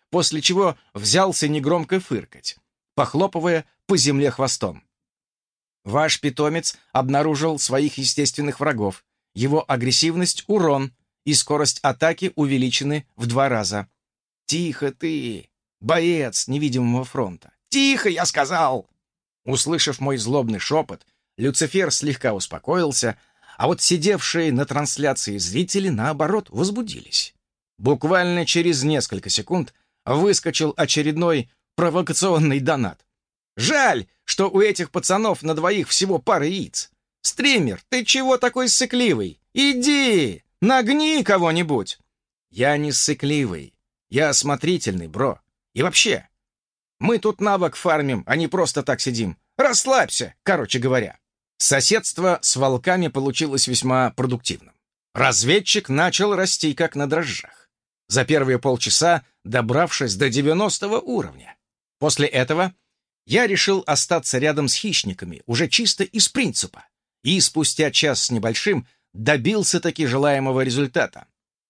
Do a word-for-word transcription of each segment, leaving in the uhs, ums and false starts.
после чего взялся негромко фыркать, похлопывая по земле хвостом. Ваш питомец обнаружил своих естественных врагов. Его агрессивность — урон, и скорость атаки увеличены в два раза. «Тихо ты, боец невидимого фронта! Тихо, я сказал!» Услышав мой злобный шепот, Люцифер слегка успокоился, а вот сидевшие на трансляции зрители, наоборот, возбудились. Буквально через несколько секунд выскочил очередной провокационный донат. «Жаль, что у этих пацанов на двоих всего пара яиц. Стример, ты чего такой ссыкливый? Иди, нагни кого-нибудь!» «Я не ссыкливый, я осмотрительный, бро. И вообще, мы тут навык фармим, а не просто так сидим. Расслабься, короче говоря». Соседство с волками получилось весьма продуктивным. Разведчик начал расти как на дрожжах, за первые полчаса добравшись до девяностого уровня. После этого я решил остаться рядом с хищниками, уже чисто из принципа, и спустя час с небольшим добился таки желаемого результата.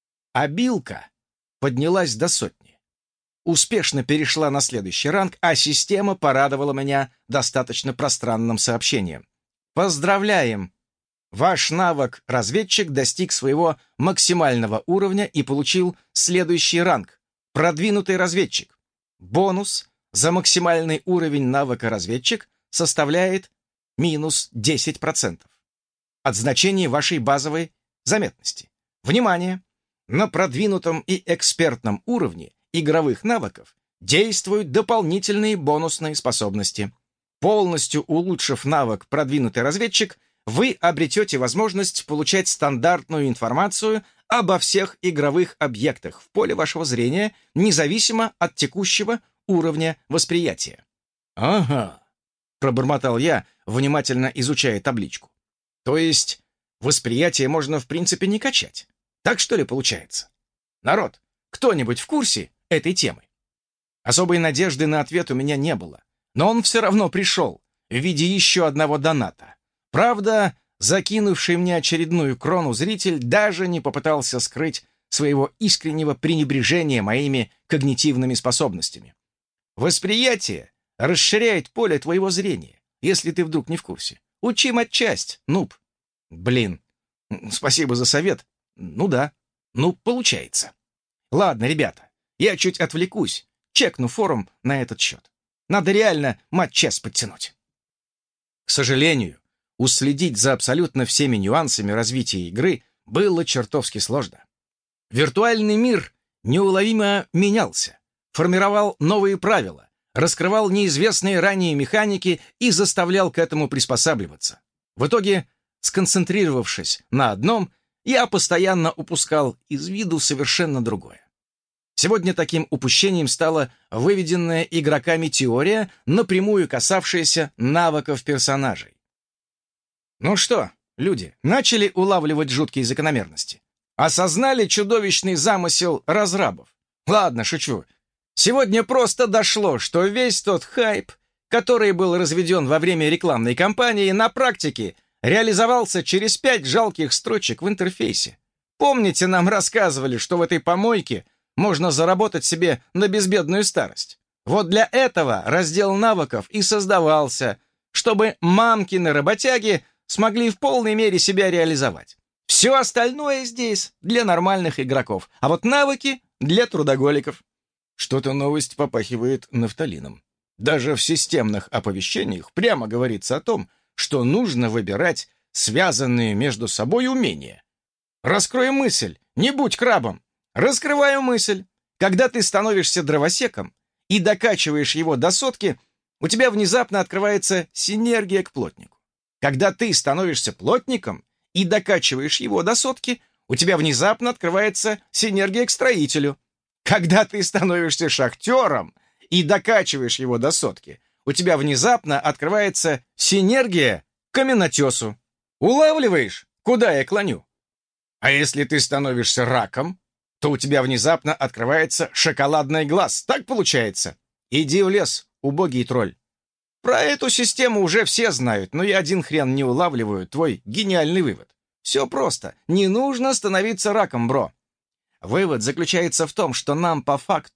А Билка поднялась до сотни. Успешно перешла на следующий ранг, а система порадовала меня достаточно пространным сообщением. Поздравляем! Ваш навык «Разведчик» достиг своего максимального уровня и получил следующий ранг — «Продвинутый разведчик». Бонус за максимальный уровень навыка «Разведчик» составляет минус десять процентов от значения вашей базовой заметности. Внимание! На продвинутом и экспертном уровне игровых навыков действуют дополнительные бонусные способности. Полностью улучшив навык «Продвинутый разведчик», вы обретете возможность получать стандартную информацию обо всех игровых объектах в поле вашего зрения, независимо от текущего уровня восприятия. «Ага», — пробормотал я, внимательно изучая табличку. «То есть восприятие можно в принципе не качать? Так что ли получается? Народ, кто-нибудь в курсе этой темы?» Особой надежды на ответ у меня не было, но он все равно пришел в виде еще одного доната. Правда, закинувший мне очередную крону зритель даже не попытался скрыть своего искреннего пренебрежения моими когнитивными способностями. Восприятие расширяет поле твоего зрения, если ты вдруг не в курсе. Учи матчасть, нуб. Блин, спасибо за совет. Ну да, ну получается. Ладно, ребята, я чуть отвлекусь, чекну форум на этот счет. Надо реально матчасть подтянуть. К сожалению, уследить за абсолютно всеми нюансами развития игры было чертовски сложно. Виртуальный мир неуловимо менялся, формировал новые правила, раскрывал неизвестные ранее механики и заставлял к этому приспосабливаться. В итоге, сконцентрировавшись на одном, я постоянно упускал из виду совершенно другое. Сегодня таким упущением стала выведенная игроками теория, напрямую касавшаяся навыков персонажей. Ну что, люди, начали улавливать жуткие закономерности? Осознали чудовищный замысел разрабов? Ладно, шучу. Сегодня просто дошло, что весь тот хайп, который был разведен во время рекламной кампании, на практике реализовался через пять жалких строчек в интерфейсе. Помните, нам рассказывали, что в этой помойке можно заработать себе на безбедную старость? Вот для этого раздел навыков и создавался, чтобы мамкины работяги смогли в полной мере себя реализовать. Все остальное здесь для нормальных игроков, а вот навыки для трудоголиков. Что-то новость попахивает нафталином. Даже в системных оповещениях прямо говорится о том, что нужно выбирать связанные между собой умения. Раскрой мысль, не будь крабом. Раскрываю мысль. Когда ты становишься дровосеком и докачиваешь его до сотки, у тебя внезапно открывается синергия к плотнику. Когда ты становишься плотником и докачиваешь его до сотки, у тебя внезапно открывается синергия к строителю. Когда ты становишься шахтером и докачиваешь его до сотки, у тебя внезапно открывается синергия к каменотесу. Улавливаешь, куда я клоню? А если ты становишься раком, то у тебя внезапно открывается шоколадный глаз. Так получается? Иди в лес, убогий тролль. Про эту систему уже все знают, но я один хрен не улавливаю твой гениальный вывод. Все просто. Не нужно становиться раком, бро. Вывод заключается в том, что нам по факту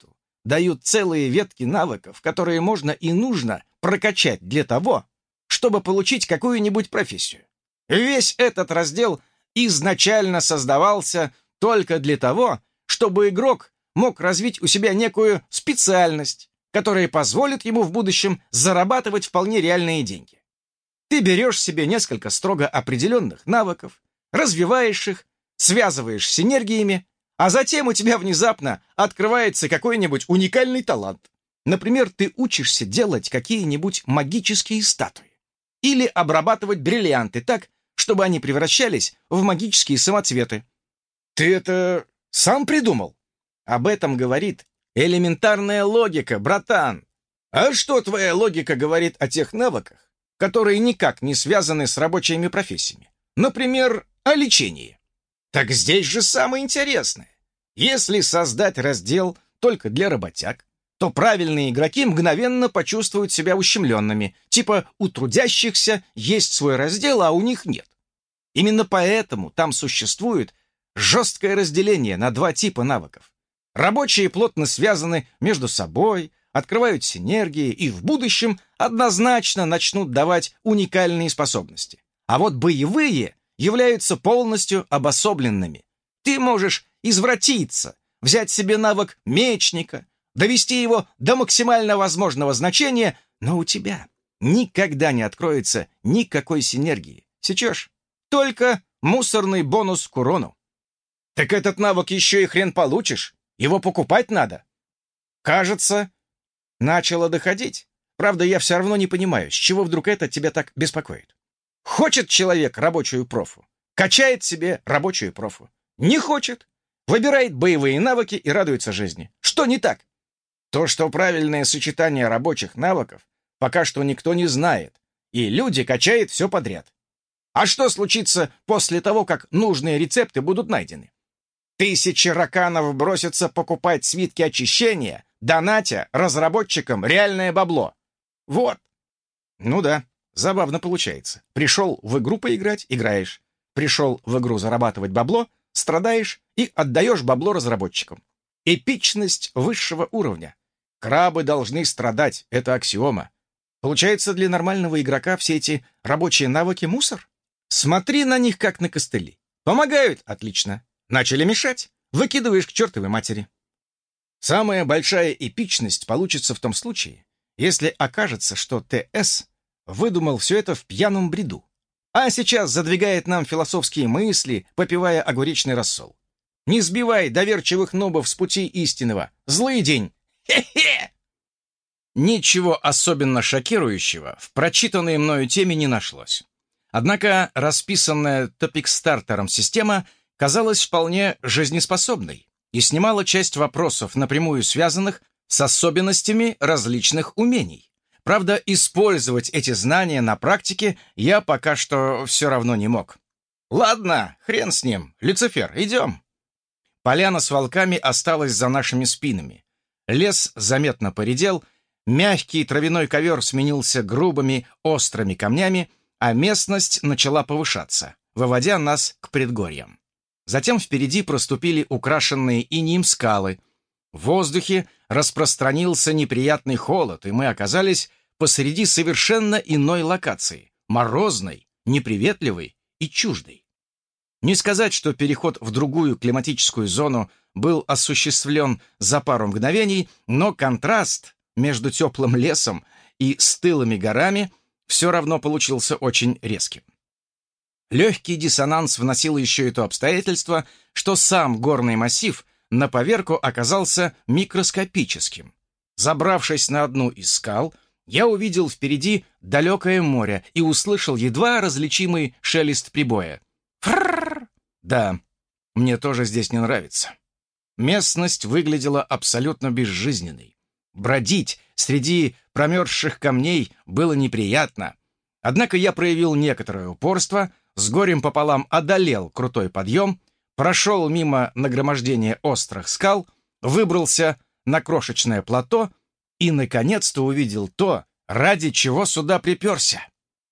дают целые ветки навыков, которые можно и нужно прокачать для того, чтобы получить какую-нибудь профессию. Весь этот раздел изначально создавался только для того, чтобы игрок мог развить у себя некую специальность, которая позволит ему в будущем зарабатывать вполне реальные деньги. Ты берешь себе несколько строго определенных навыков, развиваешь их, связываешь с синергиями, а затем у тебя внезапно открывается какой-нибудь уникальный талант. Например, ты учишься делать какие-нибудь магические статуи или обрабатывать бриллианты так, чтобы они превращались в магические самоцветы. Ты это сам придумал? Об этом говорит элементарная логика, братан. А что твоя логика говорит о тех навыках, которые никак не связаны с рабочими профессиями? Например, о лечении. Так здесь же самое интересное. Если создать раздел только для работяг, то правильные игроки мгновенно почувствуют себя ущемленными, типа у трудящихся есть свой раздел, а у них нет. Именно поэтому там существует жесткое разделение на два типа навыков. Рабочие плотно связаны между собой, открывают синергии и в будущем однозначно начнут давать уникальные способности. А вот боевые являются полностью обособленными. Ты можешь извратиться, взять себе навык мечника, довести его до максимально возможного значения, но у тебя никогда не откроется никакой синергии. Сечешь? Только мусорный бонус к урону. Так этот навык еще и хрен получишь. Его покупать надо. Кажется, начало доходить. Правда, я все равно не понимаю, с чего вдруг это тебя так беспокоит. Хочет человек рабочую профу, качает себе рабочую профу. Не хочет, выбирает боевые навыки и радуется жизни. Что не так? То, что правильное сочетание рабочих навыков пока что никто не знает, и люди качают все подряд. А что случится после того, как нужные рецепты будут найдены? Тысячи раканов бросятся покупать свитки очищения, донатя разработчикам реальное бабло. Вот. Ну да, забавно получается. Пришел в игру поиграть — играешь. Пришел в игру зарабатывать бабло — страдаешь и отдаешь бабло разработчикам. Эпичность высшего уровня. Крабы должны страдать, это аксиома. Получается, для нормального игрока все эти рабочие навыки — мусор? Смотри на них, как на костыли. Помогают? Отлично. Начали мешать? Выкидываешь к чертовой матери. Самая большая эпичность получится в том случае, если окажется, что ТС выдумал все это в пьяном бреду, а сейчас задвигает нам философские мысли, попивая огуречный рассол. Не сбивай доверчивых нобов с пути истинного. Злый день. Хе-хе! Ничего особенно шокирующего в прочитанной мною теме не нашлось. Однако расписанная топик-стартером система казалась вполне жизнеспособной и снимала часть вопросов, напрямую связанных с особенностями различных умений. Правда, использовать эти знания на практике я пока что все равно не мог. Ладно, хрен с ним. Люцифер, идем. Поляна с волками осталась за нашими спинами. Лес заметно поредел, мягкий травяной ковер сменился грубыми острыми камнями, а местность начала повышаться, выводя нас к предгорьям. Затем впереди проступили украшенные инеем скалы. В воздухе распространился неприятный холод, и мы оказались посреди совершенно иной локации, морозной, неприветливой и чуждой. Не сказать, что переход в другую климатическую зону был осуществлен за пару мгновений, но контраст между теплым лесом и стылыми горами все равно получился очень резким. Легкий диссонанс вносил еще и то обстоятельство, что сам горный массив на поверку оказался микроскопическим. Забравшись на одну из скал, я увидел впереди далекое море и услышал едва различимый шелест прибоя. Фрррр! Да, мне тоже здесь не нравится. Местность выглядела абсолютно безжизненной. Бродить среди промерзших камней было неприятно. Однако я проявил некоторое упорство, с горем пополам одолел крутой подъем, прошел мимо нагромождения острых скал, выбрался на крошечное плато и, наконец-то, увидел то, ради чего сюда приперся.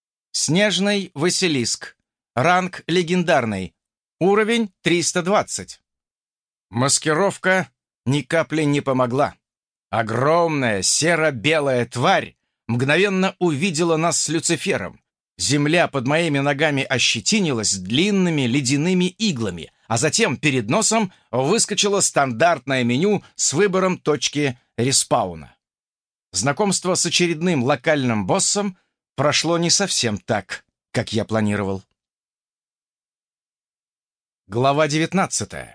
Снежный Василиск. Ранг легендарный. Уровень триста двадцать. Маскировка ни капли не помогла. Огромная серо-белая тварь мгновенно увидела нас с Люцифером. Земля под моими ногами ощетинилась длинными ледяными иглами, а затем перед носом выскочило стандартное меню с выбором точки респауна. Знакомство с очередным локальным боссом прошло не совсем так, как я планировал. Глава девятнадцатая.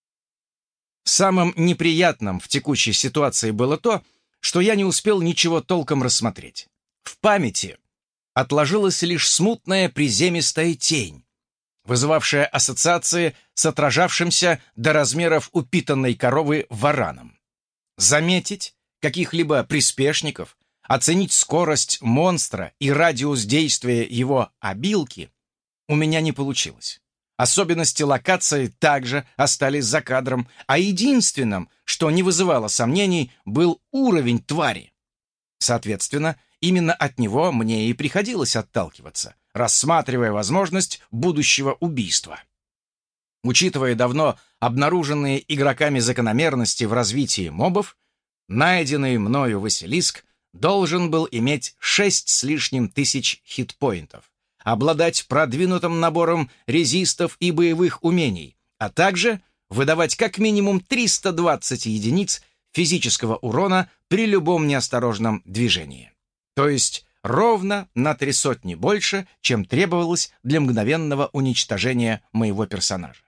Самым неприятным в текущей ситуации было то, что я не успел ничего толком рассмотреть. В памяти отложилась лишь смутная приземистая тень, вызывавшая ассоциации с отражавшимся до размеров упитанной коровы вараном. Заметить каких-либо приспешников, оценить скорость монстра и радиус действия его обилки у меня не получилось. Особенности локации также остались за кадром, а единственным, что не вызывало сомнений, был уровень твари. Соответственно, именно от него мне и приходилось отталкиваться, рассматривая возможность будущего убийства. Учитывая давно обнаруженные игроками закономерности в развитии мобов, найденный мною Василиск должен был иметь шесть с лишним тысяч хитпоинтов, обладать продвинутым набором резистов и боевых умений, а также выдавать как минимум триста двадцать единиц физического урона при любом неосторожном движении. То есть ровно на три сотни больше, чем требовалось для мгновенного уничтожения моего персонажа.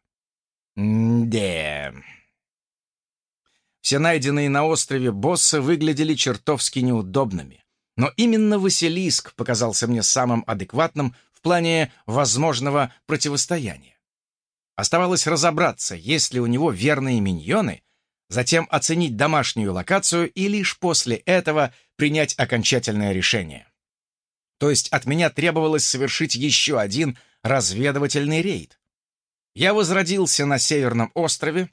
М-да. Все найденные на острове боссы выглядели чертовски неудобными. Но именно Василиск показался мне самым адекватным в плане возможного противостояния. Оставалось разобраться, есть ли у него верные миньоны, затем оценить домашнюю локацию и лишь после этого принять окончательное решение. То есть от меня требовалось совершить еще один разведывательный рейд. Я возродился на Северном острове,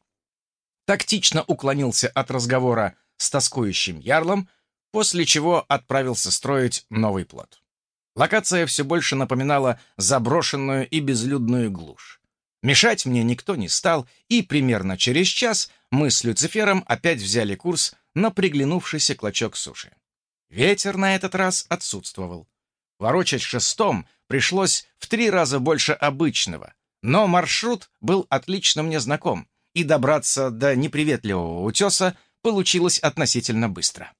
тактично уклонился от разговора с тоскующим ярлом, после чего отправился строить новый плот. Локация все больше напоминала заброшенную и безлюдную глушь. Мешать мне никто не стал, и примерно через час мы с Люцифером опять взяли курс на приглянувшийся клочок суши. Ветер на этот раз отсутствовал. Ворочать шестом пришлось в три раза больше обычного, но маршрут был отлично мне знаком, и добраться до неприветливого утеса получилось относительно быстро.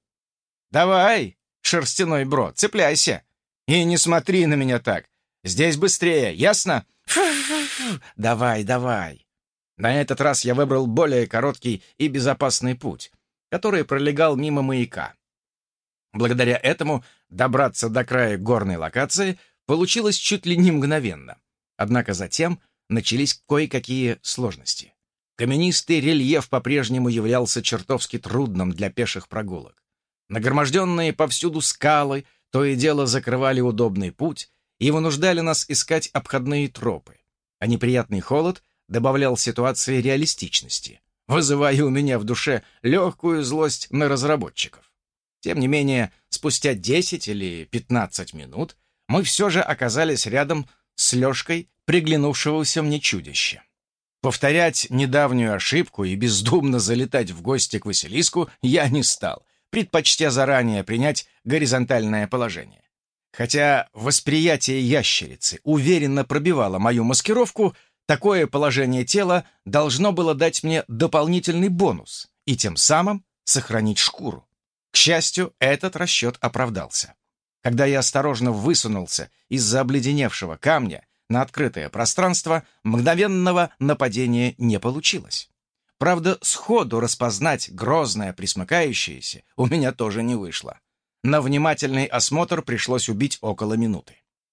«Давай, шерстяной бро, цепляйся! И не смотри на меня так! Здесь быстрее, ясно? Фу-фу-фу. Давай, давай!» На этот раз я выбрал более короткий и безопасный путь, который пролегал мимо маяка. Благодаря этому добраться до края горной локации получилось чуть ли не мгновенно. Однако затем начались кое-какие сложности. Каменистый рельеф по-прежнему являлся чертовски трудным для пеших прогулок. Нагроможденные повсюду скалы то и дело закрывали удобный путь и вынуждали нас искать обходные тропы. А неприятный холод добавлял ситуации реалистичности, вызывая у меня в душе легкую злость на разработчиков. Тем не менее, спустя десять или пятнадцать минут мы все же оказались рядом с лёжкой приглянувшегося мне чудища. Повторять недавнюю ошибку и бездумно залетать в гости к Василиску я не стал, предпочтя заранее принять горизонтальное положение. Хотя восприятие ящерицы уверенно пробивало мою маскировку, такое положение тела должно было дать мне дополнительный бонус и тем самым сохранить шкуру. К счастью, этот расчет оправдался. Когда я осторожно высунулся из-за обледеневшего камня на открытое пространство, мгновенного нападения не получилось. Правда, сходу распознать грозное пресмыкающееся у меня тоже не вышло. На внимательный осмотр пришлось убить около минуты.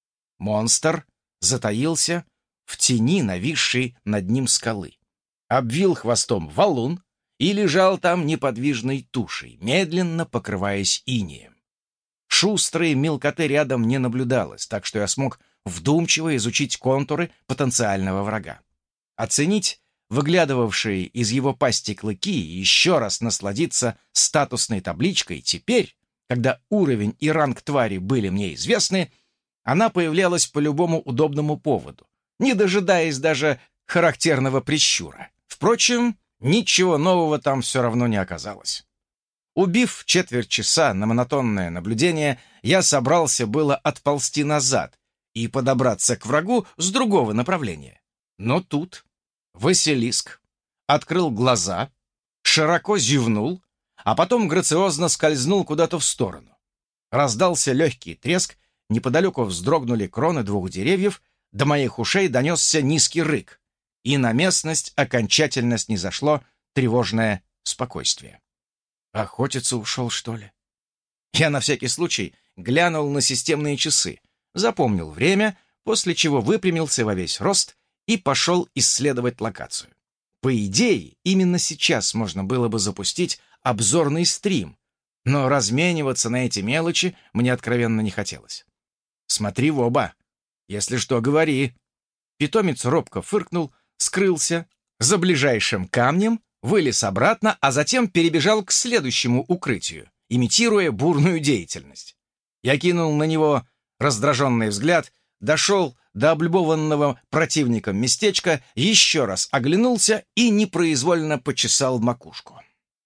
Монстр затаился в тени нависшей над ним скалы, обвил хвостом валун и лежал там неподвижной тушей, медленно покрываясь инеем. Шустрой мелкоты рядом не наблюдалось, так что я смог вдумчиво изучить контуры потенциального врага. Оценить выглядывавшие из его пасти клыки и еще раз насладиться статусной табличкой теперь, когда уровень и ранг твари были мне известны, она появлялась по любому удобному поводу, не дожидаясь даже характерного прищура. Впрочем, ничего нового там все равно не оказалось. Убив четверть часа на монотонное наблюдение, я собрался было отползти назад и подобраться к врагу с другого направления. Но тут Василиск открыл глаза, широко зевнул, а потом грациозно скользнул куда-то в сторону. Раздался легкий треск, неподалеку вздрогнули кроны двух деревьев, до моих ушей донесся низкий рык, и на местность окончательно снизошло тревожное спокойствие. Охотиться ушел, что ли? Я на всякий случай глянул на системные часы, запомнил время, после чего выпрямился во весь рост и пошел исследовать локацию. По идее, именно сейчас можно было бы запустить обзорный стрим, но размениваться на эти мелочи мне откровенно не хотелось. «Смотри в оба. Если что, говори». Питомец робко фыркнул, скрылся за ближайшим камнем, вылез обратно, а затем перебежал к следующему укрытию, имитируя бурную деятельность. Я кинул на него раздраженный взгляд, дошел до облюбованного противником местечка, еще раз оглянулся и непроизвольно почесал макушку.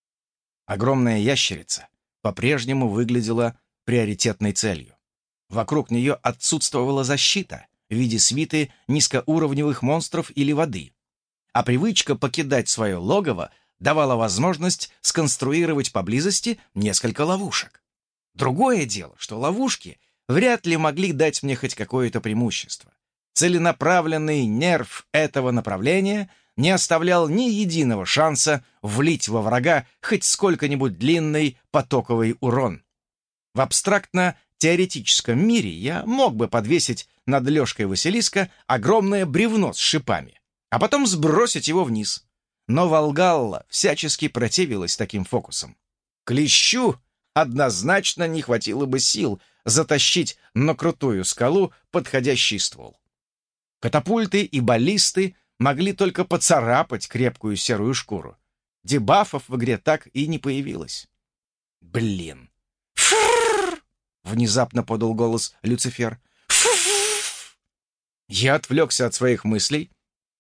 Огромная ящерица по-прежнему выглядела приоритетной целью. Вокруг нее отсутствовала защита в виде свиты низкоуровневых монстров или воды, а привычка покидать свое логово давала возможность сконструировать поблизости несколько ловушек. Другое дело, что ловушки вряд ли могли дать мне хоть какое-то преимущество. Целенаправленный нерв этого направления не оставлял ни единого шанса влить во врага хоть сколько-нибудь длинный потоковый урон. В абстрактно-теоретическом мире я мог бы подвесить над лёжкой Василиска огромное бревно с шипами, а потом сбросить его вниз. Но Волгалла всячески противилась таким фокусам. Клещу однозначно не хватило бы сил затащить на крутую скалу подходящий ствол. Катапульты и баллисты могли только поцарапать крепкую серую шкуру. Дебафов в игре так и не появилось. Блин. «Фрррр!» — внезапно подал голос Люцифер. «Фу-фу-фу!» Я отвлекся от своих мыслей,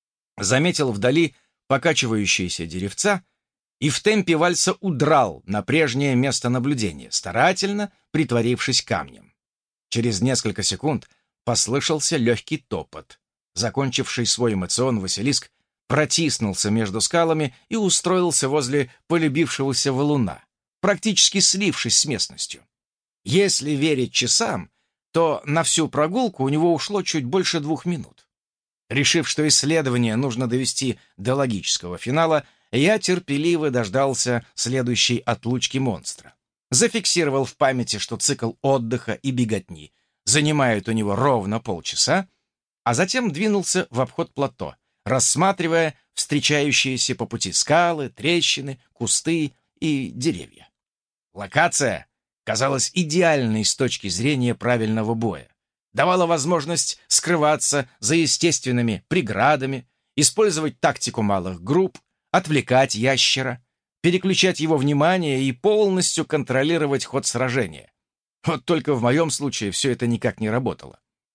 заметил вдали покачивающиеся деревца и в темпе вальса удрал на прежнее место наблюдения, старательно притворившись камнем. Через несколько секунд послышался легкий топот. Закончивший свой эмоцион Василиск протиснулся между скалами и устроился возле полюбившегося валуна, практически слившись с местностью. Если верить часам, то на всю прогулку у него ушло чуть больше двух минут. Решив, что исследование нужно довести до логического финала, я терпеливо дождался следующей отлучки монстра. Зафиксировал в памяти, что цикл отдыха и беготни занимает у него ровно полчаса, а затем двинулся в обход плато, рассматривая встречающиеся по пути скалы, трещины, кусты и деревья. Локация казалась идеальной с точки зрения правильного боя. Давала возможность скрываться за естественными преградами, использовать тактику малых групп, отвлекать ящера, переключать его внимание и полностью контролировать ход сражения. Вот только в моем случае все это никак не работало.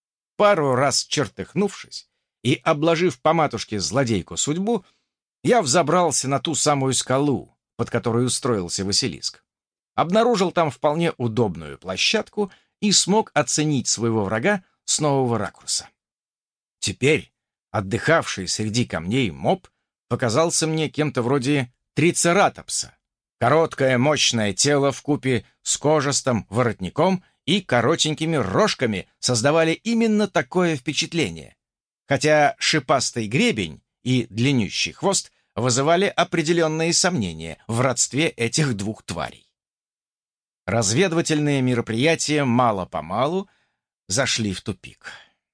Пару раз чертыхнувшись и обложив по матушке злодейку судьбу, я взобрался на ту самую скалу, под которой устроился Василиск. Обнаружил там вполне удобную площадку и смог оценить своего врага с нового ракурса. Теперь отдыхавший среди камней моб показался мне кем-то вроде трицератопса. Короткое мощное тело вкупе с кожистым воротником и коротенькими рожками создавали именно такое впечатление, хотя шипастый гребень и длиннющий хвост вызывали определенные сомнения в родстве этих двух тварей. Разведывательные мероприятия мало-помалу зашли в тупик.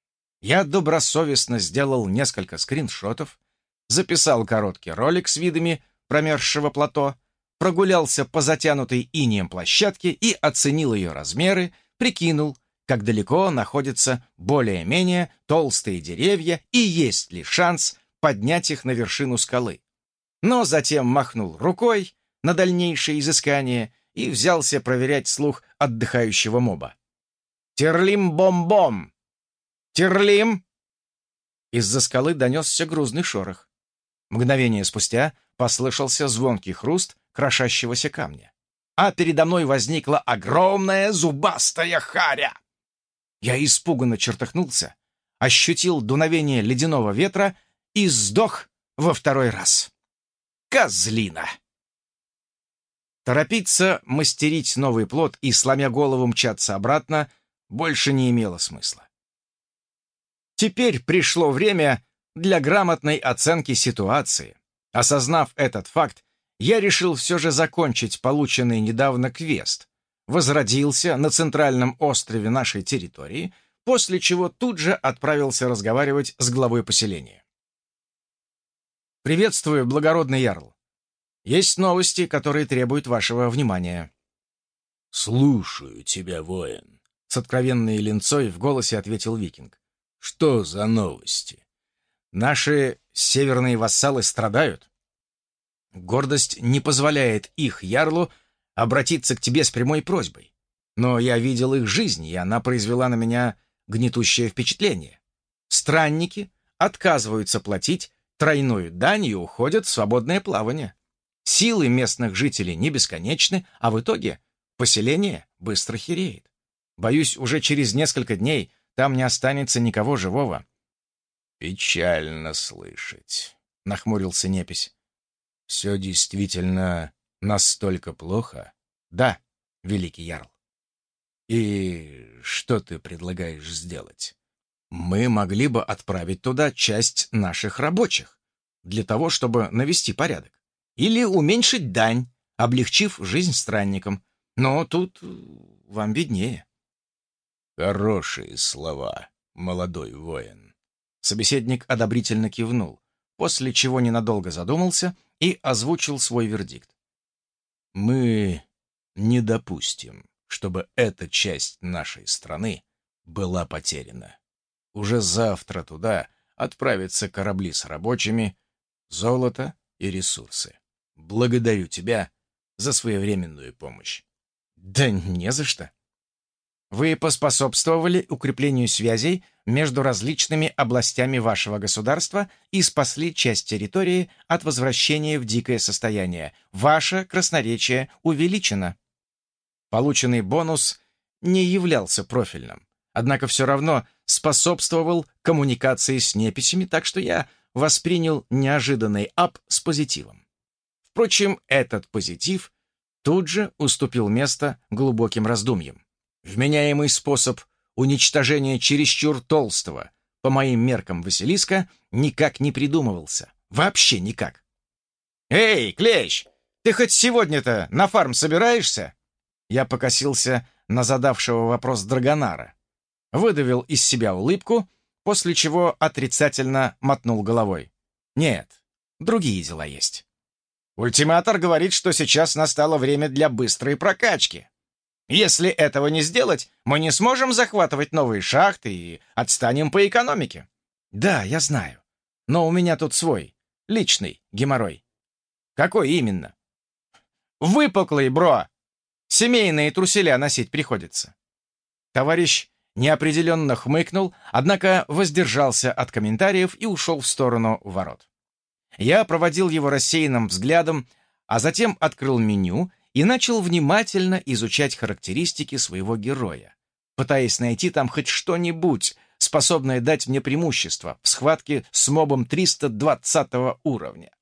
Я добросовестно сделал несколько скриншотов, записал короткий ролик с видами промерзшего плато, прогулялся по затянутой инеем площадке и оценил ее размеры, прикинул, как далеко находятся более-менее толстые деревья и есть ли шанс поднять их на вершину скалы. Но затем махнул рукой на дальнейшее изыскание и взялся проверять слух отдыхающего моба. «Терлим-бом-бом! Терлим!» Из-за скалы донесся грузный шорох. Мгновение спустя послышался звонкий хруст крошащегося камня. а передо мной возникла огромная зубастая харя. Я испуганно чертыхнулся, ощутил дуновение ледяного ветра и сдох во второй раз. Козлина! Торопиться, мастерить новый плод и, сломя голову, мчаться обратно, больше не имело смысла. Теперь пришло время для грамотной оценки ситуации. Осознав этот факт, я решил все же закончить полученный недавно квест, возродился на центральном острове нашей территории, после чего тут же отправился разговаривать с главой поселения. «Приветствую, благородный ярл. Есть новости, которые требуют вашего внимания». «Слушаю тебя, воин», — с откровенной линцой в голосе ответил викинг. «Что за новости?» «Наши северные вассалы страдают. Гордость не позволяет их ярлу обратиться к тебе с прямой просьбой. Но я видел их жизнь, и она произвела на меня гнетущее впечатление. Странники отказываются платить тройную дань и уходят в свободное плавание. Силы местных жителей не бесконечны, а в итоге поселение быстро хереет. Боюсь, уже через несколько дней там не останется никого живого». «Печально слышать», — нахмурился Непись. «Все действительно настолько плохо?» «Да, великий ярл». «И что ты предлагаешь сделать?» «Мы могли бы отправить туда часть наших рабочих, для того, чтобы навести порядок. Или уменьшить дань, облегчив жизнь странникам. Но тут вам виднее». «Хорошие слова, молодой воин». Собеседник одобрительно кивнул, после чего ненадолго задумался и озвучил свой вердикт. «Мы не допустим, чтобы эта часть нашей страны была потеряна. Уже завтра туда отправятся корабли с рабочими, золото и ресурсы. Благодарю тебя за своевременную помощь». «Да не за что. Вы поспособствовали укреплению связей между различными областями вашего государства и спасли часть территории от возвращения в дикое состояние. Ваше красноречие увеличено». Полученный бонус не являлся профильным, однако все равно способствовал коммуникации с неписями, так что я воспринял неожиданный ап с позитивом. Впрочем, этот позитив тут же уступил место глубоким раздумьям. Вменяемый способ уничтожения чересчур толстого, по моим меркам Василиска, никак не придумывался. Вообще никак. «Эй, Клещ, ты хоть сегодня-то на фарм собираешься?» Я покосился на задавшего вопрос Драгонара, выдавил из себя улыбку, после чего отрицательно мотнул головой. «Нет, другие дела есть. Ультиматор говорит, что сейчас настало время для быстрой прокачки. Если этого не сделать, мы не сможем захватывать новые шахты и отстанем по экономике». «Да, я знаю. Но у меня тут свой, личный геморрой». «Какой именно?» «Выпуклый, бро. Семейные труселя носить приходится». Товарищ неопределенно хмыкнул, однако воздержался от комментариев и ушел в сторону ворот. Я проводил его рассеянным взглядом, а затем открыл меню и начал внимательно изучать характеристики своего героя, пытаясь найти там хоть что-нибудь, способное дать мне преимущество в схватке с мобом триста двадцатого уровня.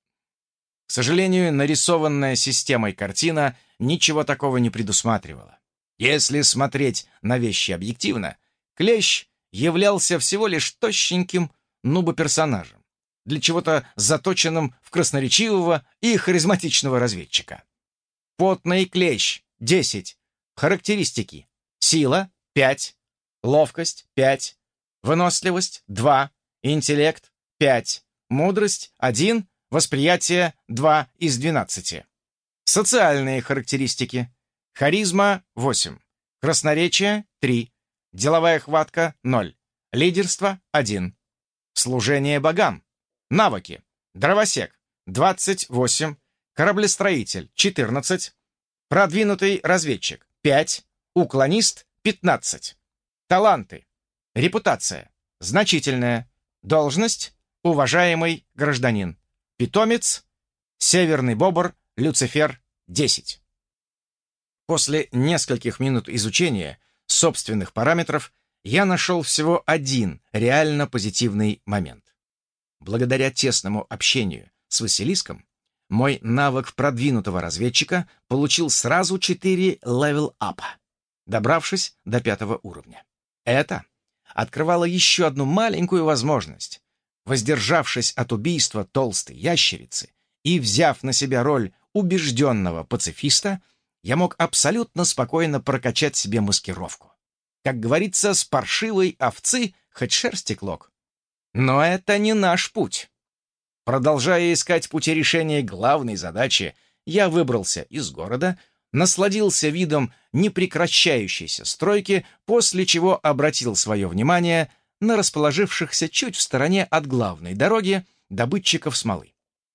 К сожалению, нарисованная системой картина ничего такого не предусматривала. Если смотреть на вещи объективно, Клещ являлся всего лишь тощеньким нубо-персонажем, для чего-то заточенным в красноречивого и харизматичного разведчика. Потный Клещ — десять. Характеристики: сила — пять, ловкость — пять, выносливость — два, интеллект — пять, мудрость — один, восприятие — два из двенадцати. Социальные характеристики: харизма — восемь, красноречие — три, деловая хватка — ноль, лидерство — один, служение богам. Навыки: дровосек — двадцать восемь, кораблестроитель — четырнадцать, продвинутый разведчик — пять, уклонист — пятнадцать. Таланты: репутация — значительная, должность — уважаемый гражданин, питомец — северный бобр Люцифер — десять. После нескольких минут изучения собственных параметров я нашел всего один реально позитивный момент. Благодаря тесному общению с Василиском мой навык продвинутого разведчика получил сразу четыре левел-апа, добравшись до пятого уровня. Это открывало еще одну маленькую возможность. Воздержавшись от убийства толстой ящерицы и взяв на себя роль убежденного пацифиста, я мог абсолютно спокойно прокачать себе маскировку. Как говорится, с паршивой овцы хоть шерсти клок. Но это не наш путь. Продолжая искать пути решения главной задачи, я выбрался из города, насладился видом непрекращающейся стройки, после чего обратил свое внимание на расположившихся чуть в стороне от главной дороги добытчиков смолы.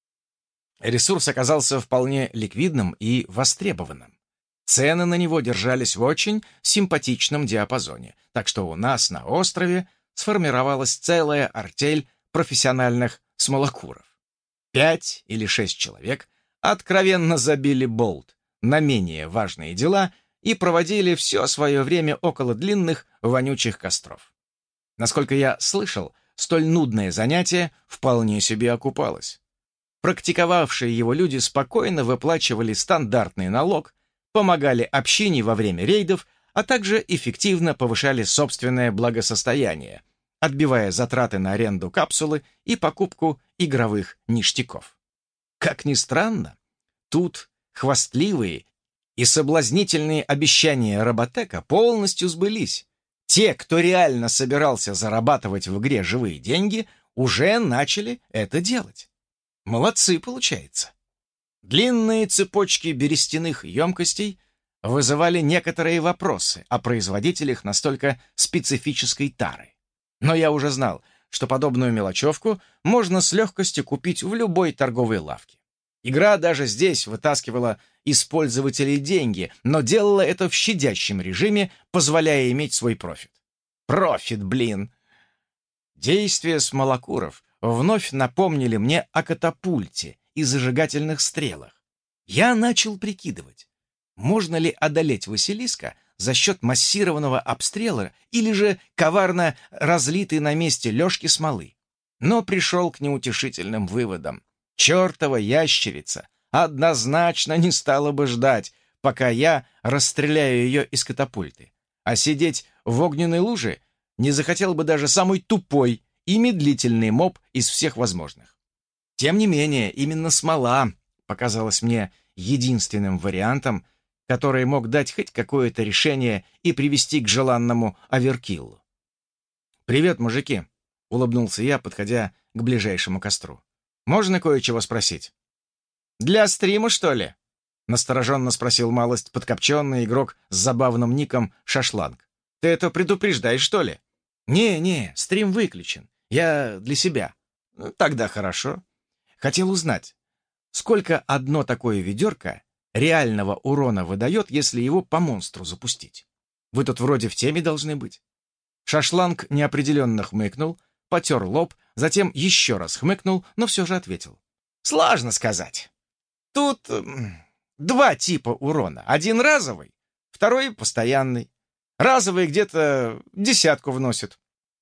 Ресурс оказался вполне ликвидным и востребованным. Цены на него держались в очень симпатичном диапазоне, так что у нас на острове сформировалась целая артель профессиональных смолокуров. Пять или шесть человек откровенно забили болт на менее важные дела и проводили все свое время около длинных вонючих костров. Насколько я слышал, столь нудное занятие вполне себе окупалось. Практиковавшие его люди спокойно выплачивали стандартный налог, помогали общине во время рейдов, а также эффективно повышали собственное благосостояние, отбивая затраты на аренду капсулы и покупку игровых ништяков. Как ни странно, тут хвастливые и соблазнительные обещания Роботека полностью сбылись. Те, кто реально собирался зарабатывать в игре живые деньги, уже начали это делать. Молодцы, получается. Длинные цепочки берестяных емкостей вызывали некоторые вопросы о производителях настолько специфической тары. Но я уже знал, что подобную мелочевку можно с легкостью купить в любой торговой лавке. Игра даже здесь вытаскивала из пользователей деньги, но делала это в щадящем режиме, позволяя иметь свой профит. Профит, блин! Действия смолокуров вновь напомнили мне о катапульте и зажигательных стрелах. Я начал прикидывать, можно ли одолеть Василиска за счет массированного обстрела или же коварно разлитой на месте лёжки смолы. Но пришел к неутешительным выводам. Чёртова ящерица однозначно не стала бы ждать, пока я расстреляю её из катапульты. А сидеть в огненной луже не захотел бы даже самый тупой и медлительный моб из всех возможных. Тем не менее, именно смола показалась мне единственным вариантом, который мог дать хоть какое-то решение и привести к желанному оверкиллу. «Привет, мужики!» — улыбнулся я, подходя к ближайшему костру. «Можно кое-чего спросить?» «Для стрима, что ли?» — настороженно спросил малость подкопченный игрок с забавным ником Шашланг. «Ты это предупреждаешь, что ли?» «Не-не, стрим выключен. Я для себя». «Ну, тогда хорошо. Хотел узнать, сколько одно такое ведерко реального урона выдает, если его по монстру запустить? Вы тут вроде в теме должны быть». Шашланг неопределенно хмыкнул, потер лоб, затем еще раз хмыкнул, но все же ответил. «Сложно сказать. Тут м, два типа урона. Один разовый, второй постоянный. Разовый где-то десятку вносит,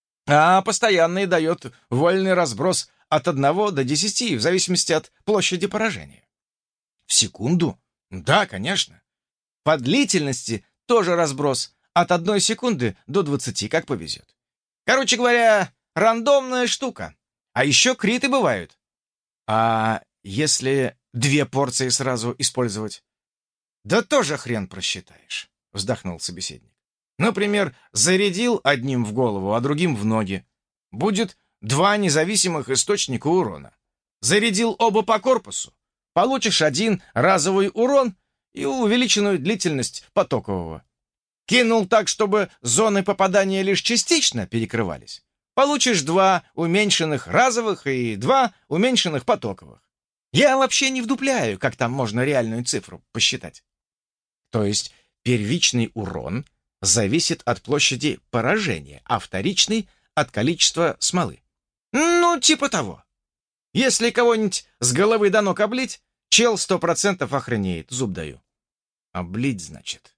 а постоянный дает вольный разброс от одного до десяти, в зависимости от площади поражения». «В секунду?» «Да, конечно. По длительности тоже разброс от одной секунды до двадцати, как повезет. Короче говоря, рандомная штука. А еще криты бывают». «А если две порции сразу использовать?» «Да тоже хрен просчитаешь», — вздохнул собеседник. «Например, зарядил одним в голову, а другим в ноги. Будет два независимых источника урона. Зарядил оба по корпусу. Получишь один разовый урон и увеличенную длительность потокового. Кинул так, чтобы зоны попадания лишь частично перекрывались. Получишь два уменьшенных разовых и два уменьшенных потоковых. Я вообще не вдупляю, как там можно реальную цифру посчитать». То есть первичный урон зависит от площади поражения, а вторичный — от количества смолы. Ну, типа того. Если кого-нибудь с головы до ног облить, чел сто процентов охренеет, зуб даю. Облить, значит.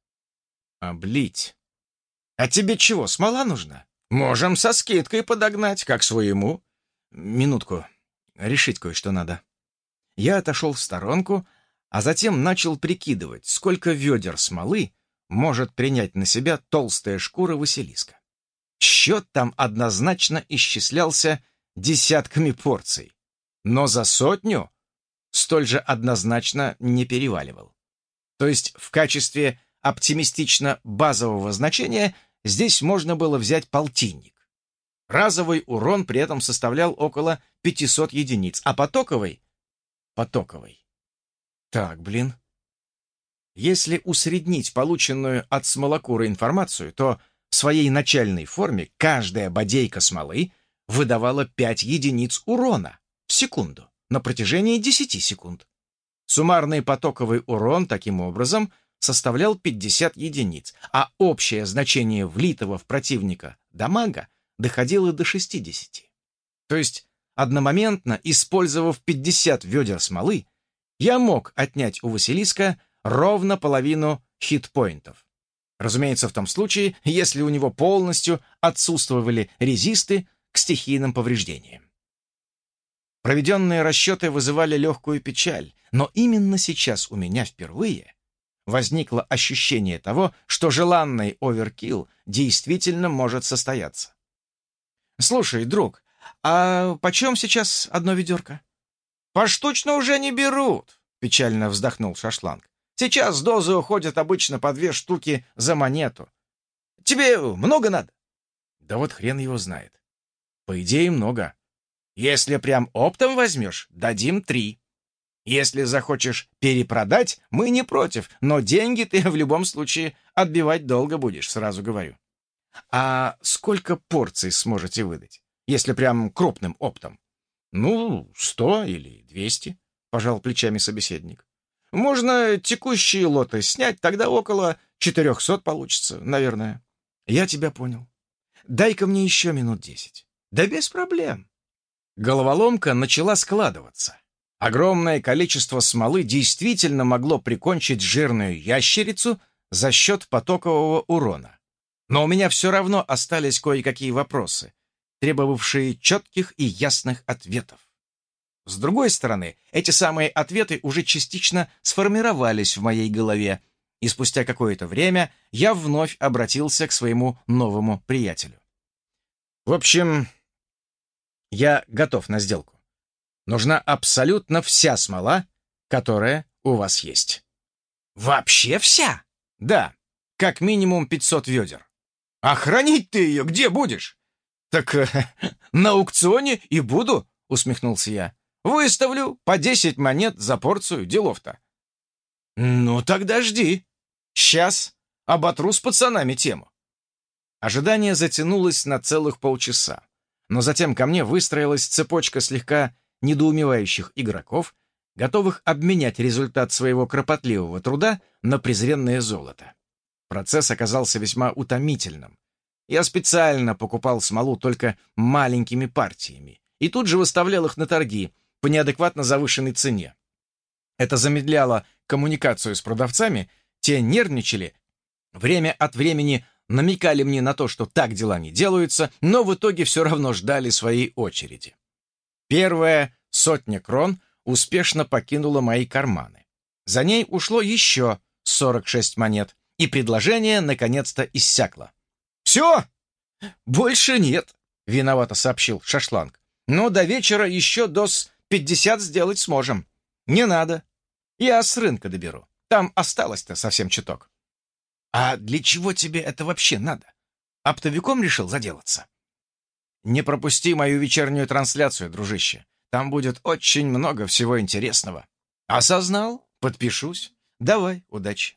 Облить. А тебе чего, смола нужна? Можем со скидкой подогнать, как своему. Минутку. Решить кое-что надо. Я отошел в сторонку, а затем начал прикидывать, сколько ведер смолы может принять на себя толстая шкура Василиска. Счет там однозначно исчислялся десятками порций, но за сотню столь же однозначно не переваливал. То есть в качестве оптимистично базового значения здесь можно было взять полтинник. Разовый урон при этом составлял около пятисот единиц, а потоковый — потоковый. Так, блин. Если усреднить полученную от смолокура информацию, то в своей начальной форме каждая бодейка смолы выдавала пять единиц урона в секунду на протяжении десяти секунд. Суммарный потоковый урон, таким образом, составлял пятьдесят единиц, а общее значение влитого в противника дамага доходило до шестидесяти. То есть, одномоментно, использовав пятьдесят ведер смолы, я мог отнять у Василиска ровно половину хитпоинтов. Разумеется, в том случае, если у него полностью отсутствовали резисты к стихийным повреждениям. Проведенные расчеты вызывали легкую печаль, но именно сейчас у меня впервые возникло ощущение того, что желанный оверкилл действительно может состояться. «Слушай, друг, а почем сейчас одно ведерко?» «Поштучно уже не берут», — печально вздохнул Шашланг. «Сейчас дозы уходят обычно по две штуки за монету. Тебе много надо?» Да вот хрен его знает. По идее, много. «Если прям оптом возьмешь, дадим три. Если захочешь перепродать, мы не против, но деньги ты в любом случае отбивать долго будешь, сразу говорю». А сколько порций сможете выдать, если прям крупным оптом? «Ну, сто или двести», — пожал плечами собеседник. «Можно текущие лоты снять, тогда около четырехсот получится, наверное». «Я тебя понял. Дай-ка мне еще минут десять». «Да без проблем». Головоломка начала складываться. Огромное количество смолы действительно могло прикончить жирную ящерицу за счет потокового урона. Но у меня все равно остались кое-какие вопросы, требовавшие четких и ясных ответов. С другой стороны, эти самые ответы уже частично сформировались в моей голове, и спустя какое-то время я вновь обратился к своему новому приятелю. В общем, я готов на сделку. Нужна абсолютно вся смола, которая у вас есть. «Вообще вся?» Да, как минимум пятьсот ведер. «А хранить ты ее где будешь?» «Так э, на аукционе и буду», — усмехнулся я. «Выставлю по десять монет за порцию, делов-то». «Ну тогда жди. Сейчас оботру с пацанами тему». Ожидание затянулось на целых полчаса, но затем ко мне выстроилась цепочка слегка недоумевающих игроков, готовых обменять результат своего кропотливого труда на презренное золото. Процесс оказался весьма утомительным. Я специально покупал смолу только маленькими партиями и тут же выставлял их на торги по неадекватно завышенной цене. Это замедляло коммуникацию с продавцами, те нервничали, время от времени намекали мне на то, что так дела не делаются, но в итоге все равно ждали своей очереди. Первая сотня крон успешно покинула мои карманы. За ней ушло еще сорок шесть монет, и предложение наконец-то иссякло. «Все? Больше нет», — виновато сообщил Шашланг. «Но до вечера еще доз пятьдесят сделать сможем». «Не надо. Я с рынка доберу. Там осталось-то совсем чуток». «А для чего тебе это вообще надо? Оптовиком решил заделаться?» «Не пропусти мою вечернюю трансляцию, дружище. Там будет очень много всего интересного». «Осознал? Подпишусь. Давай, удачи».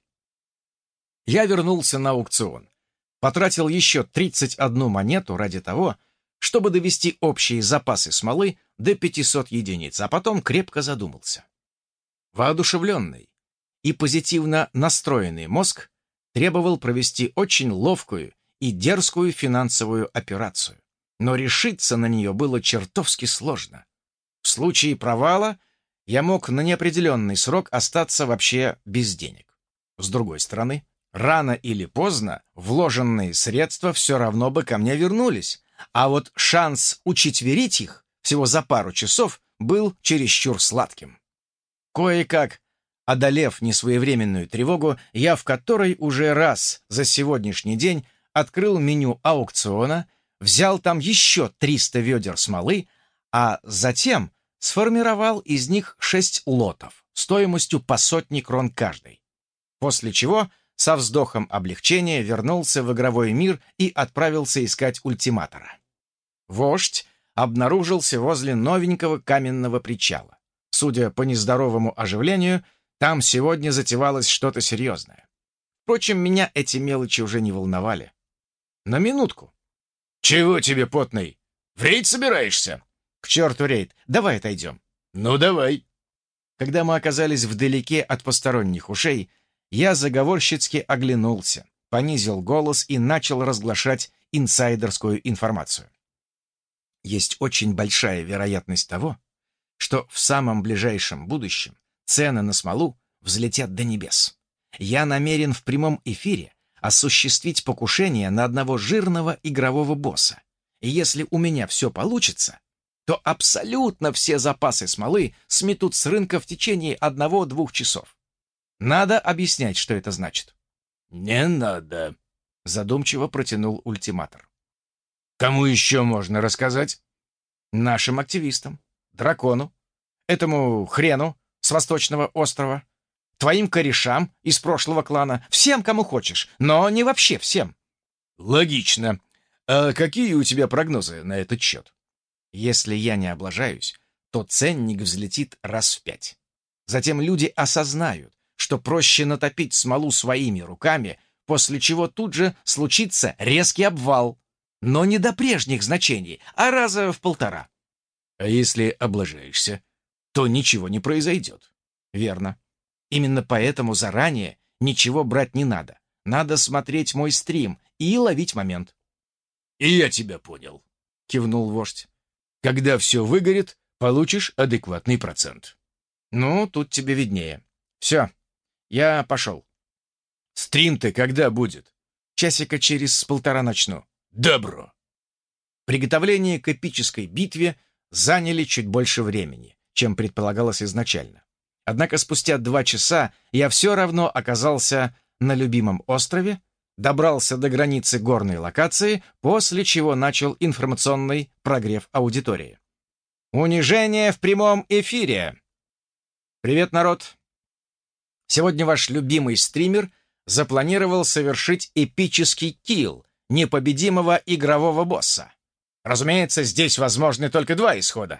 Я вернулся на аукцион. Потратил еще тридцать одну монету ради того, чтобы довести общие запасы смолы до пятисот единиц, а потом крепко задумался. Воодушевленный и позитивно настроенный мозг требовал провести очень ловкую и дерзкую финансовую операцию, но решиться на нее было чертовски сложно. В случае провала я мог на неопределенный срок остаться вообще без денег. С другой стороны, рано или поздно вложенные средства все равно бы ко мне вернулись, а вот шанс учетверить их всего за пару часов был чересчур сладким. Кое-как, одолев несвоевременную тревогу, я в которой уже раз за сегодняшний день открыл меню аукциона, взял там еще триста ведер смолы, а затем сформировал из них шесть лотов стоимостью по сотне крон каждый. После чего со вздохом облегчения вернулся в игровой мир и отправился искать ультиматора. Вождь обнаружился возле новенького каменного причала. Судя по нездоровому оживлению, там сегодня затевалось что-то серьезное. Впрочем, меня эти мелочи уже не волновали. На минутку. «Чего тебе, потный? В рейд собираешься?» «К черту рейд, давай отойдем». «Ну, давай». Когда мы оказались вдалеке от посторонних ушей, я заговорщицки оглянулся, понизил голос и начал разглашать инсайдерскую информацию. Есть очень большая вероятность того, что в самом ближайшем будущем цены на смолу взлетят до небес. Я намерен в прямом эфире осуществить покушение на одного жирного игрового босса. И если у меня все получится, то абсолютно все запасы смолы сметут с рынка в течение одного-двух часов. Надо объяснять, что это значит. «Не надо», — задумчиво протянул ультиматор. «Кому еще можно рассказать?» «Нашим активистам, дракону, этому хрену с Восточного острова, твоим корешам из прошлого клана, всем, кому хочешь, но не вообще всем». «Логично. А какие у тебя прогнозы на этот счет?» «Если я не облажаюсь, то ценник взлетит раз в пять. Затем люди осознают, что проще натопить смолу своими руками, после чего тут же случится резкий обвал, но не до прежних значений, а раза в полтора». «А если облажаешься, то ничего не произойдет». «Верно. Именно поэтому заранее ничего брать не надо. Надо смотреть мой стрим и ловить момент». «И я тебя понял», — кивнул вождь. «Когда все выгорит, получишь адекватный процент». «Ну, тут тебе виднее. Все, я пошел». «Стрим-то когда будет?» «Часика через полтора начну». «Добро». Приготовления к эпической битве заняли чуть больше времени, чем предполагалось изначально. Однако спустя два часа я все равно оказался на любимом острове, добрался до границы горной локации, после чего начал информационный прогрев аудитории. Унижение в прямом эфире. Привет, народ. Сегодня ваш любимый стример запланировал совершить эпический килл непобедимого игрового босса. Разумеется, здесь возможны только два исхода.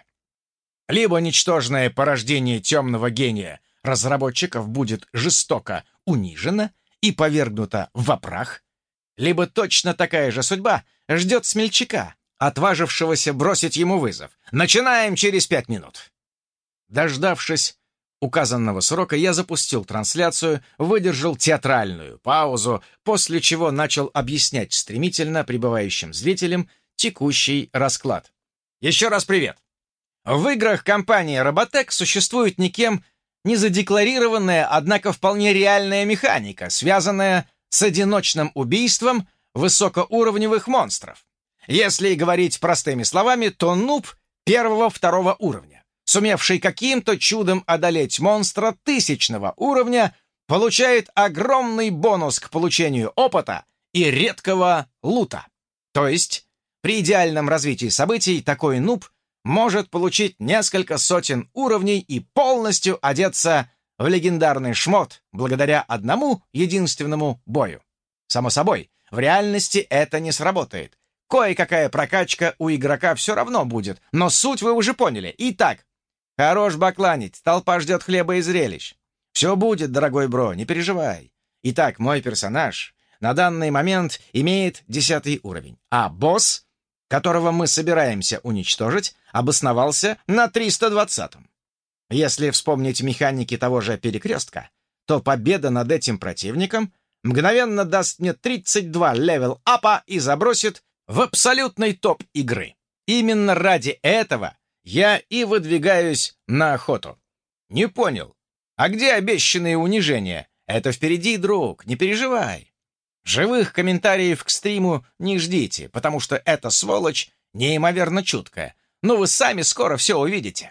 Либо ничтожное порождение темного гения разработчиков будет жестоко унижено и повергнуто во прах, либо точно такая же судьба ждет смельчака, отважившегося бросить ему вызов. Начинаем через пять минут. Дождавшись указанного срока, я запустил трансляцию, выдержал театральную паузу, после чего начал объяснять стремительно прибывающим зрителям текущий расклад. Еще раз привет! В играх компании Роботек существует никем не задекларированная, однако вполне реальная механика, связанная с одиночным убийством высокоуровневых монстров. Если говорить простыми словами, то нуб первого-второго уровня, сумевший каким-то чудом одолеть монстра тысячного уровня, получает огромный бонус к получению опыта и редкого лута. То есть, при идеальном развитии событий такой нуб может получить несколько сотен уровней и полностью одеться в легендарный шмот благодаря одному единственному бою. Само собой, в реальности это не сработает. Кое-какая прокачка у игрока все равно будет, но суть вы уже поняли. Итак, хорош бакланить, толпа ждет хлеба и зрелищ. Все будет, дорогой бро, не переживай. Итак, мой персонаж на данный момент имеет десятый уровень, а босс, которого мы собираемся уничтожить, обосновался на триста двадцатом. Если вспомнить механики того же перекрестка, то победа над этим противником мгновенно даст мне тридцать два левел-апа и забросит в абсолютный топ игры. Именно ради этого я и выдвигаюсь на охоту. Не понял, а где обещанные унижения? Это впереди, друг, не переживай. Живых комментариев к стриму не ждите, потому что эта сволочь неимоверно чуткая. Но вы сами скоро все увидите».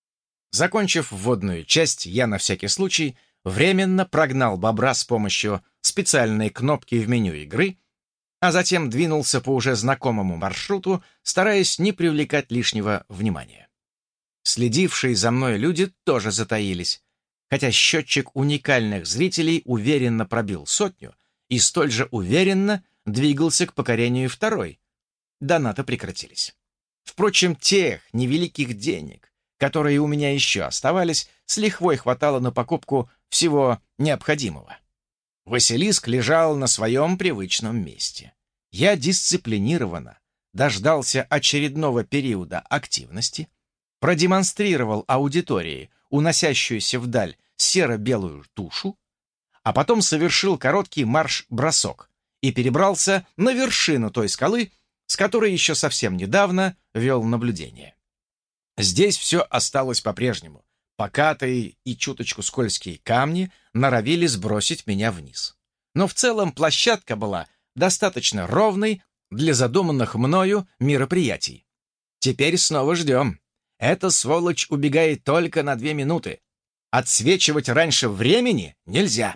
Закончив вводную часть, я на всякий случай временно прогнал бобра с помощью специальной кнопки в меню игры, а затем двинулся по уже знакомому маршруту, стараясь не привлекать лишнего внимания. Следившие за мной люди тоже затаились, хотя счетчик уникальных зрителей уверенно пробил сотню и столь же уверенно двигался к покорению второй. Донаты прекратились. Впрочем, тех невеликих денег, которые у меня еще оставались, с лихвой хватало на покупку всего необходимого. Василиск лежал на своем привычном месте. Я дисциплинированно дождался очередного периода активности, продемонстрировал аудитории уносящуюся вдаль серо-белую тушу, а потом совершил короткий марш-бросок и перебрался на вершину той скалы, с которой еще совсем недавно вел наблюдение. Здесь все осталось по-прежнему. Покатые и чуточку скользкие камни норовили сбросить меня вниз. Но в целом площадка была достаточно ровной для задуманных мною мероприятий. Теперь снова ждем. Эта сволочь убегает только на две минуты. Отсвечивать раньше времени нельзя.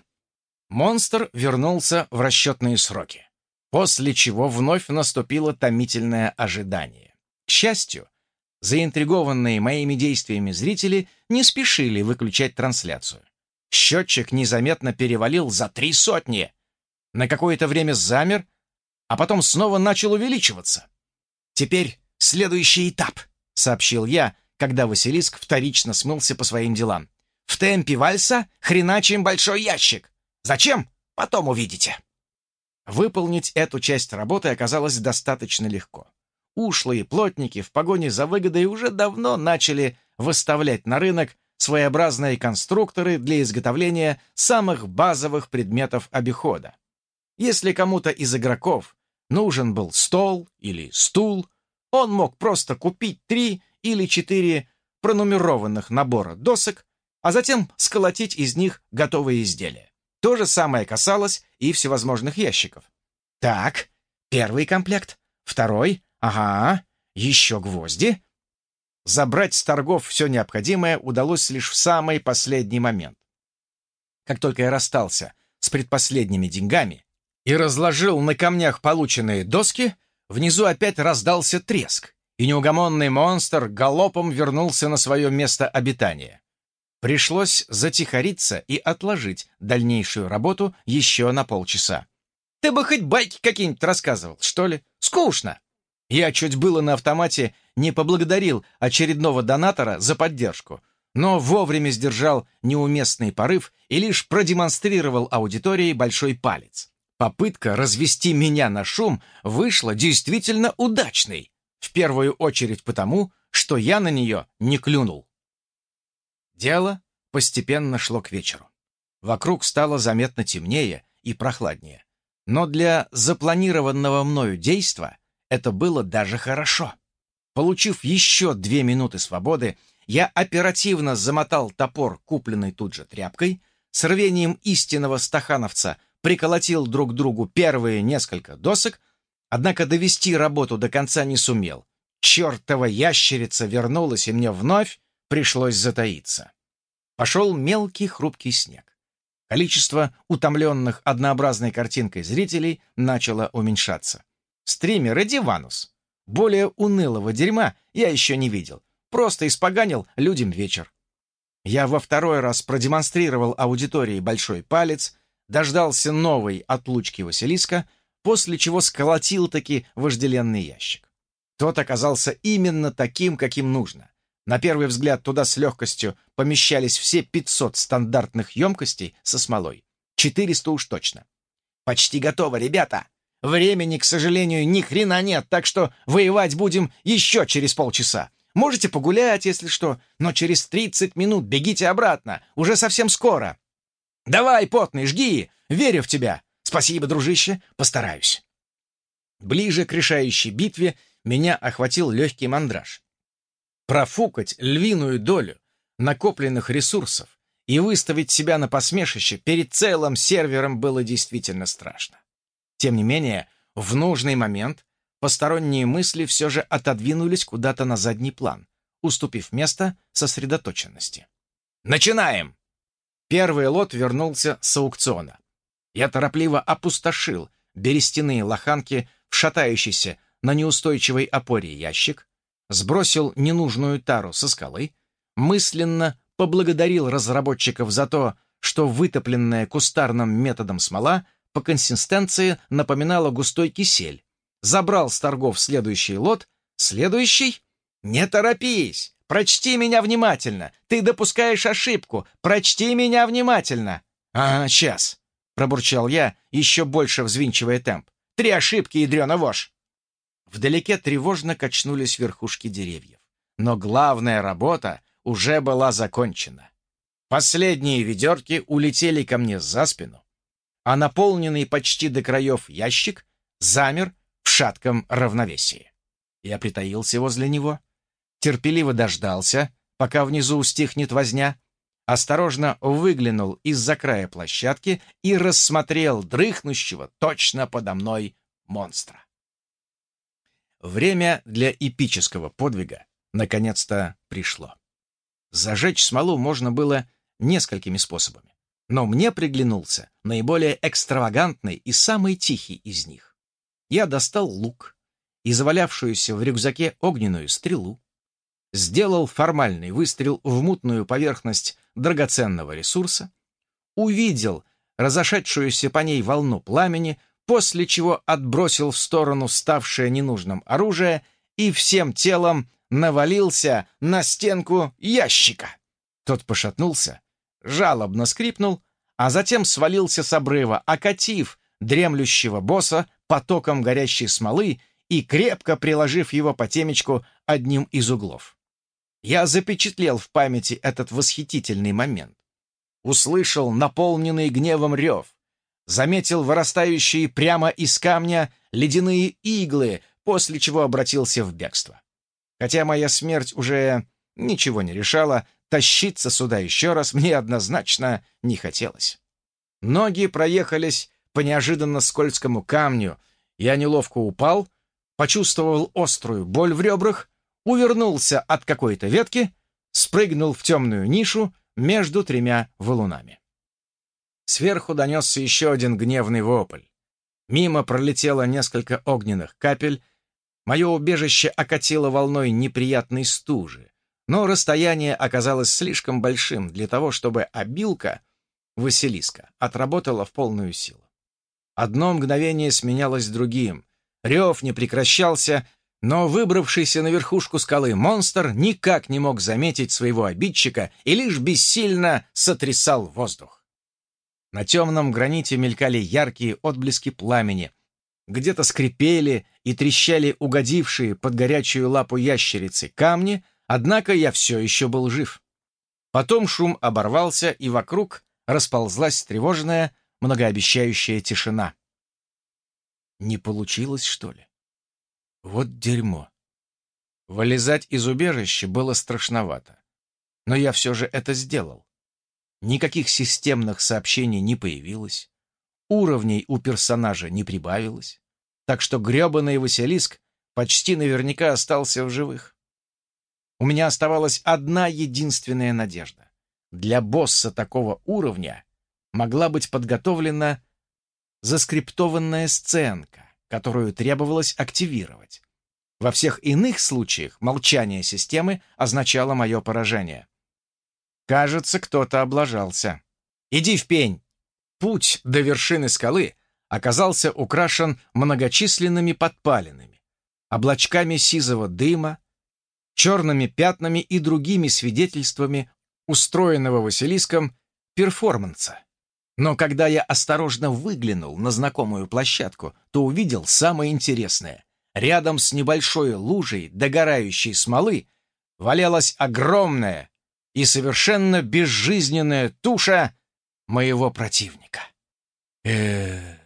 Монстр вернулся в расчетные сроки, после чего вновь наступило томительное ожидание. К счастью, заинтригованные моими действиями зрители не спешили выключать трансляцию. Счетчик незаметно перевалил за три сотни. На какое-то время замер, а потом снова начал увеличиваться. «Теперь следующий этап», — сообщил я, когда Василиск вторично смылся по своим делам. «В темпе вальса хреначим большой ящик. Зачем? Потом увидите». Выполнить эту часть работы оказалось достаточно легко. Ушлые плотники в погоне за выгодой уже давно начали выставлять на рынок своеобразные конструкторы для изготовления самых базовых предметов обихода. Если кому-то из игроков нужен был стол или стул, он мог просто купить три или четыре пронумерованных набора досок, а затем сколотить из них готовые изделия. То же самое касалось и всевозможных ящиков. Так, первый комплект, второй, ага, еще гвозди. Забрать с торгов все необходимое удалось лишь в самый последний момент. Как только я расстался с предпоследними деньгами и разложил на камнях полученные доски, внизу опять раздался треск, и неугомонный монстр галопом вернулся на свое место обитания. Пришлось затихариться и отложить дальнейшую работу еще на полчаса. «Ты бы хоть байки какие-нибудь рассказывал, что ли? Скучно!» Я чуть было на автомате не поблагодарил очередного донатора за поддержку, но вовремя сдержал неуместный порыв и лишь продемонстрировал аудитории большой палец. Попытка развести меня на шум вышла действительно удачной, в первую очередь потому, что я на нее не клюнул. Дело постепенно шло к вечеру. Вокруг стало заметно темнее и прохладнее. Но для запланированного мною действа это было даже хорошо. Получив еще две минуты свободы, я оперативно замотал топор, купленный тут же тряпкой, с рвением истинного стахановца приколотил друг к другу первые несколько досок, однако довести работу до конца не сумел. Чертова ящерица вернулась, и мне вновь пришлось затаиться. Пошел мелкий хрупкий снег. Количество утомленных однообразной картинкой зрителей начало уменьшаться. Стример Эдиванус. Более унылого дерьма я еще не видел. Просто испоганил людям вечер. Я во второй раз продемонстрировал аудитории большой палец, дождался новой отлучки Василиска, после чего сколотил-таки вожделенный ящик. Тот оказался именно таким, каким нужно. На первый взгляд туда с легкостью помещались все пятьсот стандартных емкостей со смолой. четыреста уж точно. Почти готово, ребята. Времени, к сожалению, ни хрена нет, так что воевать будем еще через полчаса. Можете погулять, если что, но через тридцать минут бегите обратно, уже совсем скоро. Давай, потный, жги, верю в тебя. Спасибо, дружище, постараюсь. Ближе к решающей битве меня охватил легкий мандраж. Профукать львиную долю накопленных ресурсов и выставить себя на посмешище перед целым сервером было действительно страшно. Тем не менее, в нужный момент посторонние мысли все же отодвинулись куда-то на задний план, уступив место сосредоточенности. «Начинаем!» Первый лот вернулся с аукциона. Я торопливо опустошил берестяные лоханки в шатающийся на неустойчивой опоре ящик, сбросил ненужную тару со скалы, мысленно поблагодарил разработчиков за то, что вытопленная кустарным методом смола по консистенции напоминала густой кисель, забрал с торгов следующий лот, следующий... «Не торопись! Прочти меня внимательно! Ты допускаешь ошибку! Прочти меня внимательно!» «А, сейчас!» — пробурчал я, еще больше взвинчивая темп. «Три ошибки, ядрёна вошь!» Вдалеке тревожно качнулись верхушки деревьев. Но главная работа уже была закончена. Последние ведерки улетели ко мне за спину, а наполненный почти до краев ящик замер в шатком равновесии. Я притаился возле него, терпеливо дождался, пока внизу стихнет возня, осторожно выглянул из-за края площадки и рассмотрел дрыхнущего точно подо мной монстра. Время для эпического подвига наконец-то пришло. Зажечь смолу можно было несколькими способами, но мне приглянулся наиболее экстравагантный и самый тихий из них. Я достал лук и завалявшуюся в рюкзаке огненную стрелу, сделал формальный выстрел в мутную поверхность драгоценного ресурса, увидел разошедшуюся по ней волну пламени, после чего отбросил в сторону ставшее ненужным оружие и всем телом навалился на стенку ящика. Тот пошатнулся, жалобно скрипнул, а затем свалился с обрыва, окатив дремлющего босса потоком горящей смолы и крепко приложив его по темечку одним из углов. Я запечатлел в памяти этот восхитительный момент. Услышал наполненный гневом рев, заметил вырастающие прямо из камня ледяные иглы, после чего обратился в бегство. Хотя моя смерть уже ничего не решала, тащиться сюда еще раз мне однозначно не хотелось. Ноги проехались по неожиданно скользкому камню, я неловко упал, почувствовал острую боль в ребрах, увернулся от какой-то ветки, спрыгнул в темную нишу между тремя валунами. Сверху донесся еще один гневный вопль. Мимо пролетело несколько огненных капель, мое убежище окатило волной неприятной стужи, но расстояние оказалось слишком большим для того, чтобы обилка Василиска отработала в полную силу. Одно мгновение сменялось другим, рев не прекращался, но выбравшийся на верхушку скалы монстр никак не мог заметить своего обидчика и лишь бессильно сотрясал воздух. На темном граните мелькали яркие отблески пламени, где-то скрипели и трещали угодившие под горячую лапу ящерицы камни, однако я все еще был жив. Потом шум оборвался, и вокруг расползлась тревожная, многообещающая тишина. Не получилось, что ли? Вот дерьмо. Вылезать из убежища было страшновато, но я все же это сделал. Никаких системных сообщений не появилось, уровней у персонажа не прибавилось, так что гребаный Василиск почти наверняка остался в живых. У меня оставалась одна единственная надежда. Для босса такого уровня могла быть подготовлена заскриптованная сценка, которую требовалось активировать. Во всех иных случаях молчание системы означало мое поражение. Кажется, кто-то облажался. Иди в пень! Путь до вершины скалы оказался украшен многочисленными подпалинами, облачками сизого дыма, черными пятнами и другими свидетельствами устроенного Василиском перформанса. Но когда я осторожно выглянул на знакомую площадку, то увидел самое интересное. Рядом с небольшой лужей догорающей смолы валялась огромная и совершенно безжизненная туша моего противника. э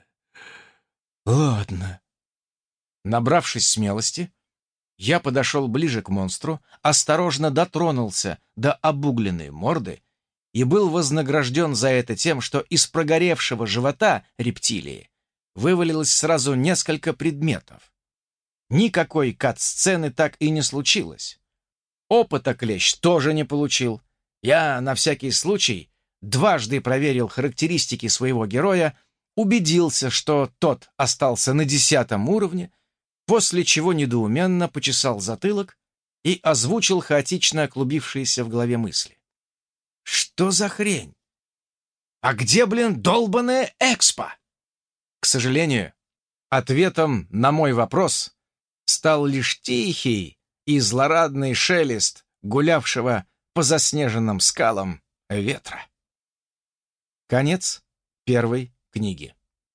ладно. Набравшись смелости, я подошел ближе к монстру, осторожно дотронулся до обугленной морды и был вознагражден за это тем, что из прогоревшего живота рептилии вывалилось сразу несколько предметов. Никакой кат-сцены так и не случилось. Опыта клещ тоже не получил. Я на всякий случай дважды проверил характеристики своего героя, убедился, что тот остался на десятом уровне, после чего недоуменно почесал затылок и озвучил хаотично клубившиеся в голове мысли. Что за хрень? А где, блин, долбаная экспо? К сожалению, ответом на мой вопрос стал лишь тихий и злорадный шелест гулявшего по заснеженным скалам ветра. Конец первой книги.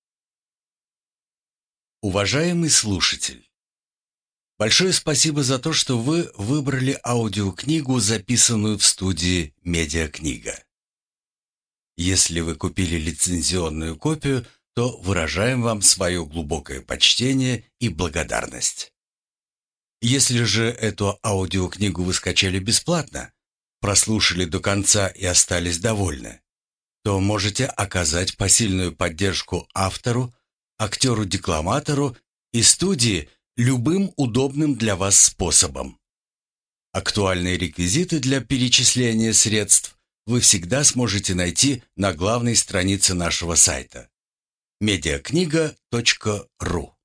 Уважаемый слушатель, большое спасибо за то, что вы выбрали аудиокнигу, записанную в студии «Медиакнига». Если вы купили лицензионную копию, то выражаем вам свое глубокое почтение и благодарность. Если же эту аудиокнигу вы скачали бесплатно, прослушали до конца и остались довольны, то можете оказать посильную поддержку автору, актеру-декламатору и студии любым удобным для вас способом. Актуальные реквизиты для перечисления средств вы всегда сможете найти на главной странице нашего сайта медиакнига точка ру.